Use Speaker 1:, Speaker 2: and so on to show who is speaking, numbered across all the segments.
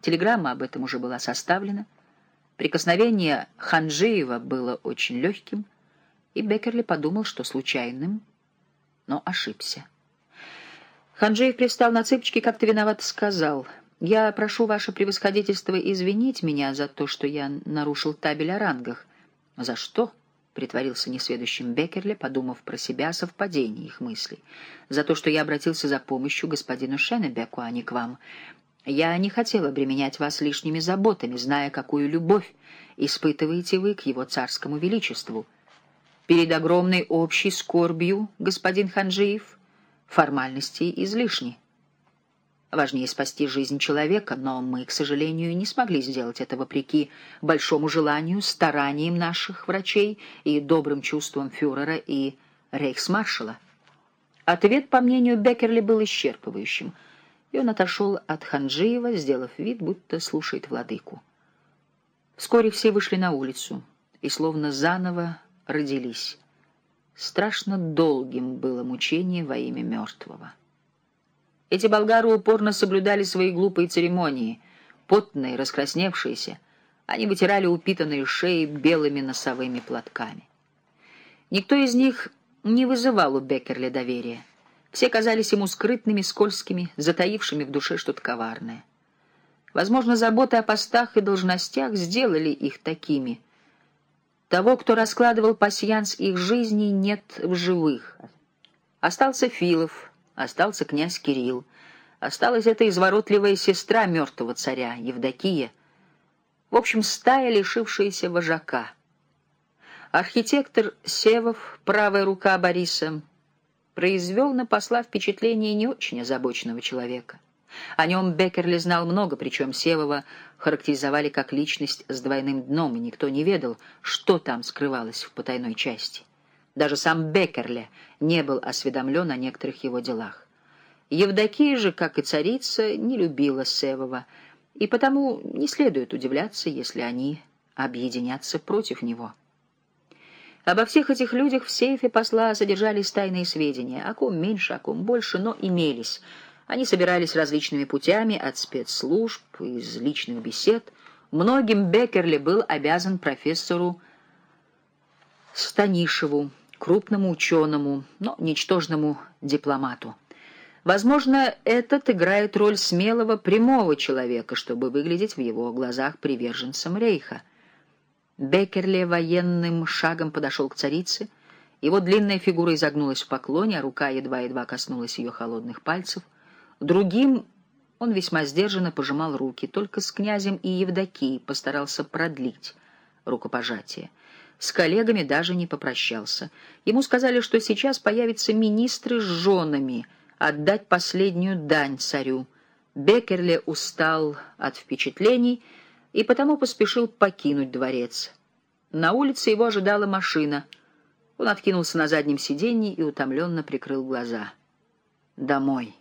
Speaker 1: Телеграмма об этом уже была составлена. Прикосновение Ханжиева было очень легким, и Беккерли подумал, что случайным, но ошибся. Ханжиев пристал на цыпочки, как-то виновато сказал: «Я прошу ваше превосходительство извинить меня за то, что я нарушил табель о рангах». «За что?» — притворился несведущим Беккерли, подумав про себя о совпадении их мыслей. «За то, что я обратился за помощью господину Шеннебеку, а не к вам. Я не хотел обременять вас лишними заботами, зная, какую любовь испытываете вы к его царскому величеству. Перед огромной общей скорбью, господин Ханжиев, формальности излишни. Важнее спасти жизнь человека, но мы, к сожалению, не смогли сделать это вопреки большому желанию, стараниям наших врачей и добрым чувствам фюрера и рейхсмаршала». Ответ, по мнению Беккерли, был исчерпывающим, и он отошел от Ханжиева, сделав вид, будто слушает владыку. Вскоре все вышли на улицу и словно заново родились. Страшно долгим было мучение во имя мертвого. Эти болгары упорно соблюдали свои глупые церемонии. Потные, раскрасневшиеся, они вытирали упитанные шеи белыми носовыми платками. Никто из них не вызывал у Беккерли доверия. Все казались ему скрытными, скользкими, затаившими в душе что-то коварное. Возможно, заботы о постах и должностях сделали их такими. Того, кто раскладывал пасьянс их жизни, нет в живых. Остался Филов, остался князь Кирилл, осталась эта изворотливая сестра мертвого царя, Евдокия. В общем, стая, лишившаяся вожака. Архитектор Севов, правая рука Бориса, произвел на посла впечатление не очень озабоченного человека. О нем Беккерли знал много, причем Севова характеризовали как личность с двойным дном, и никто не ведал, что там скрывалось в потайной части. Даже сам Беккерли не был осведомлен о некоторых его делах. Евдокия же, как и царица, не любила Севова, и потому не следует удивляться, если они объединятся против него. Обо всех этих людях в сейфе посла содержались тайные сведения, о ком меньше, о ком больше, но имелись. Они собирались различными путями, от спецслужб, из личных бесед. Многим Беккерли был обязан профессору Станишеву, крупному ученому, но ничтожному дипломату. Возможно, этот играет роль смелого, прямого человека, чтобы выглядеть в его глазах приверженцем Рейха. Беккерли военным шагом подошел к царице. Его длинная фигура изогнулась в поклоне, а рука едва-едва коснулась ее холодных пальцев. Другим он весьма сдержанно пожимал руки, только с князем и Евдокией постарался продлить рукопожатие. С коллегами даже не попрощался. Ему сказали, что сейчас появятся министры с женами отдать последнюю дань царю. Беккерли устал от впечатлений и потому поспешил покинуть дворец. На улице его ожидала машина. Он откинулся на заднем сиденье и утомленно прикрыл глаза. Домой.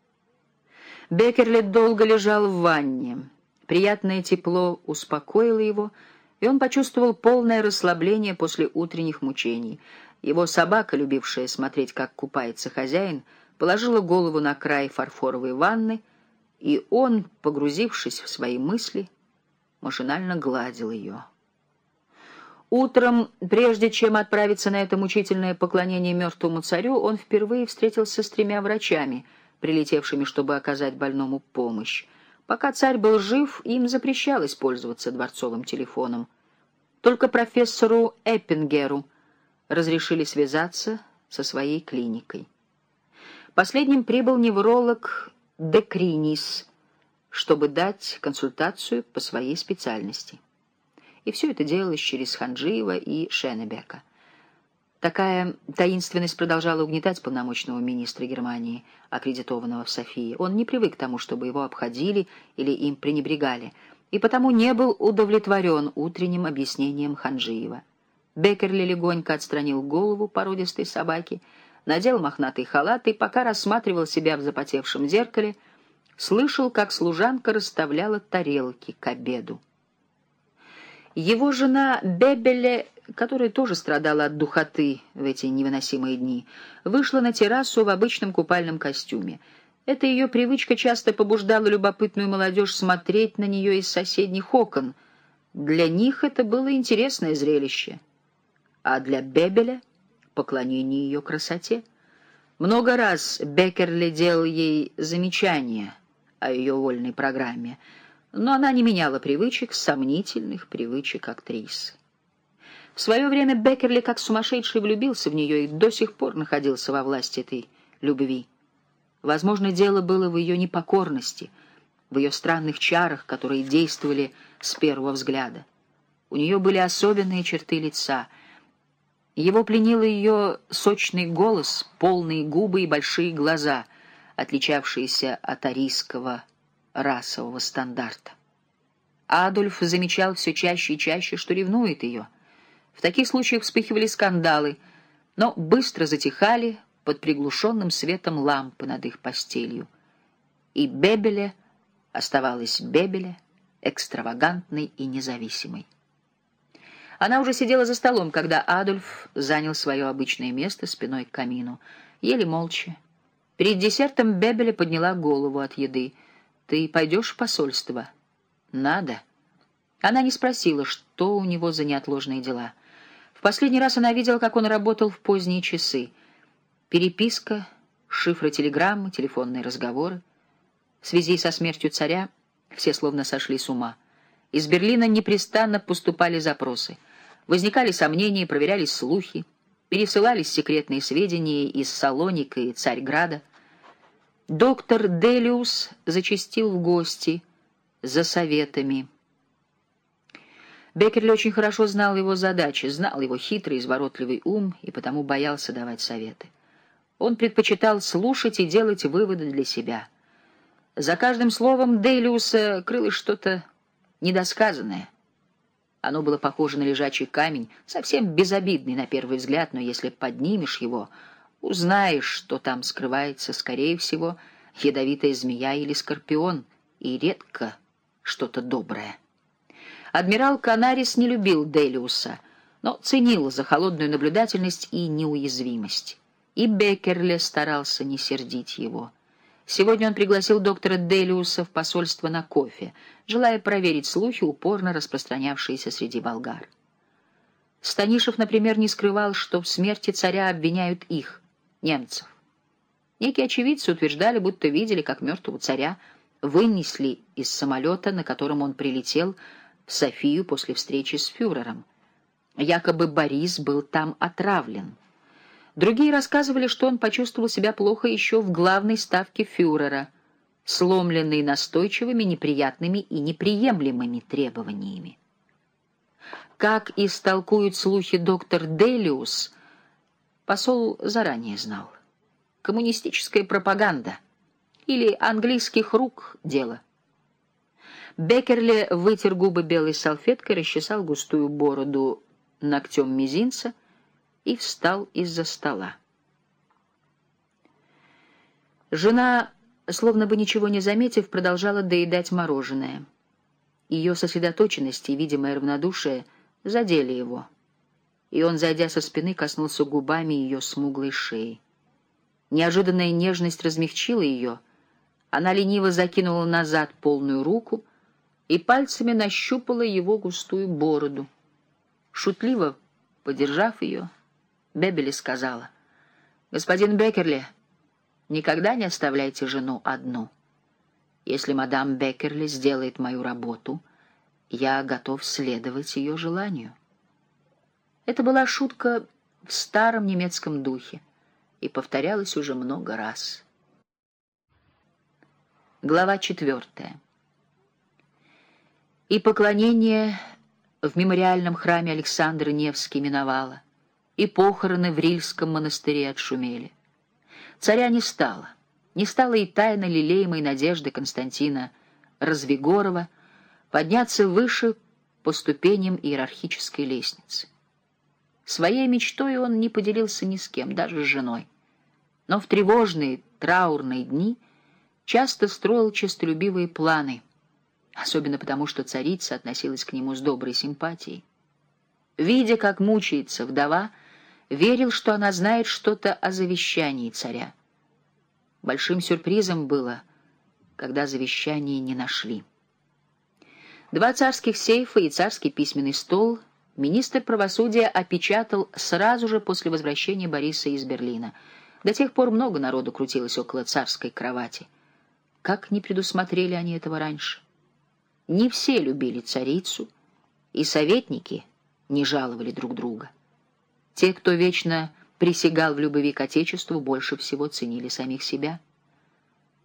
Speaker 1: Беккерли долго лежал в ванне. Приятное тепло успокоило его, и он почувствовал полное расслабление после утренних мучений. Его собака, любившая смотреть, как купается хозяин, положила голову на край фарфоровой ванны, и он, погрузившись в свои мысли, машинально гладил ее. Утром, прежде чем отправиться на это мучительное поклонение мертвому царю, он впервые встретился с 3 врачами, прилетевшими, чтобы оказать больному помощь. Пока царь был жив, им запрещалось пользоваться дворцовым телефоном. Только профессору Эппингеру разрешили связаться со своей клиникой. Последним прибыл невролог Декринис, чтобы дать консультацию по своей специальности. И все это делалось через Ханжиева и Шеннебека. Такая таинственность продолжала угнетать полномочного министра Германии, аккредитованного в Софии. Он не привык к тому, чтобы его обходили или им пренебрегали, и потому не был удовлетворен утренним объяснением Ханжиева. Беккерли легонько отстранил голову породистой собаки, надел мохнатый халат и, пока рассматривал себя в запотевшем зеркале, слышал, как служанка расставляла тарелки к обеду. Его жена Бебеле, которая тоже страдала от духоты в эти невыносимые дни, вышла на террасу в обычном купальном костюме. Эта ее привычка часто побуждала любопытную молодежь смотреть на нее из соседних окон. Для них это было интересное зрелище, а для Бебеля — поклонение ее красоте. Много раз Беккерли делал ей замечания о ее вольной программе, но она не меняла привычек, сомнительных привычек актрисы. В свое время Беккерли как сумасшедший влюбился в нее и до сих пор находился во власти этой любви. Возможно, дело было в ее непокорности, в ее странных чарах, которые действовали с первого взгляда. У нее были особенные черты лица. Его пленил ее сочный голос, полные губы и большие глаза, отличавшиеся от арийского расового стандарта. Адольф замечал все чаще и чаще, что ревнует ее. В таких случаях вспыхивали скандалы, но быстро затихали под приглушенным светом лампы над их постелью. И Бебеле оставалась Бебеле, экстравагантной и независимой. Она уже сидела за столом, когда Адольф занял свое обычное место спиной к камину. Ели молча. Перед десертом Бебеле подняла голову от еды. «Ты пойдешь в посольство?» «Надо». Она не спросила, что у него за неотложные дела. В последний раз она видела, как он работал в поздние часы. Переписка, шифры телеграммы, телефонные разговоры. В связи со смертью царя все словно сошли с ума. Из Берлина непрестанно поступали запросы. Возникали сомнения, проверялись слухи, пересылались секретные сведения из Салоника и Царьграда. Доктор Делиус зачастил в гости за советами. Беккерли очень хорошо знал его задачи, знал его хитрый, изворотливый ум и потому боялся давать советы. Он предпочитал слушать и делать выводы для себя. За каждым словом Делиуса крылось что-то недосказанное. Оно было похоже на лежачий камень, совсем безобидный на первый взгляд, но если поднимешь его, узнаешь, что там скрывается, скорее всего, ядовитая змея или скорпион, и редко что-то доброе. Адмирал Канарис не любил Делиуса, но ценил за холодную наблюдательность и неуязвимость. И Беккерли старался не сердить его. Сегодня он пригласил доктора Делиуса в посольство на кофе, желая проверить слухи, упорно распространявшиеся среди болгар. Станишев, например, не скрывал, что в смерти царя обвиняют их, немцев. Некие очевидцы утверждали, будто видели, как мертвого царя вынесли из самолета, на котором он прилетел в Софию после встречи с фюрером. Якобы Борис был там отравлен. Другие рассказывали, что он почувствовал себя плохо еще в главной ставке фюрера, сломленный настойчивыми, неприятными и неприемлемыми требованиями. Как истолкует слухи доктор Делиус, посол заранее знал. Коммунистическая пропаганда или английских рук дело. Беккерли вытер губы белой салфеткой, расчесал густую бороду ногтем мизинца и встал из-за стола. Жена, словно бы ничего не заметив, продолжала доедать мороженое. Ее сосредоточенность и видимое равнодушие задели его, и он, зайдя со спины, коснулся губами ее смуглой шеи. Неожиданная нежность размягчила ее, она лениво закинула назад полную руку и пальцами нащупала его густую бороду. Шутливо подержав ее, Бебели сказала: «Господин Беккерли, никогда не оставляйте жену одну. Если мадам Беккерли сделает мою работу, я готов следовать ее желанию». Это была шутка в старом немецком духе и повторялась уже много раз. Глава 4. И поклонение в мемориальном храме Александра Невский миновало, и похороны в Рильском монастыре отшумели. Царя не стало. Не стало и тайно лелеемой надежды Константина Развигорова подняться выше по ступеням иерархической лестницы. Своей мечтой он не поделился ни с кем, даже с женой. Но в тревожные, траурные дни часто строил честолюбивые планы, особенно потому, что царица относилась к нему с доброй симпатией. Видя, как мучается вдова, верил, что она знает что-то о завещании царя. Большим сюрпризом было, когда завещание не нашли. 2 царских сейфа и царский письменный стол министр правосудия опечатал сразу же после возвращения Бориса из Берлина. До тех пор много народу крутилось около царской кровати. Как не предусмотрели они этого раньше? Не все любили царицу, и советники не жаловали друг друга. Те, кто вечно присягал в любви к Отечеству, больше всего ценили самих себя.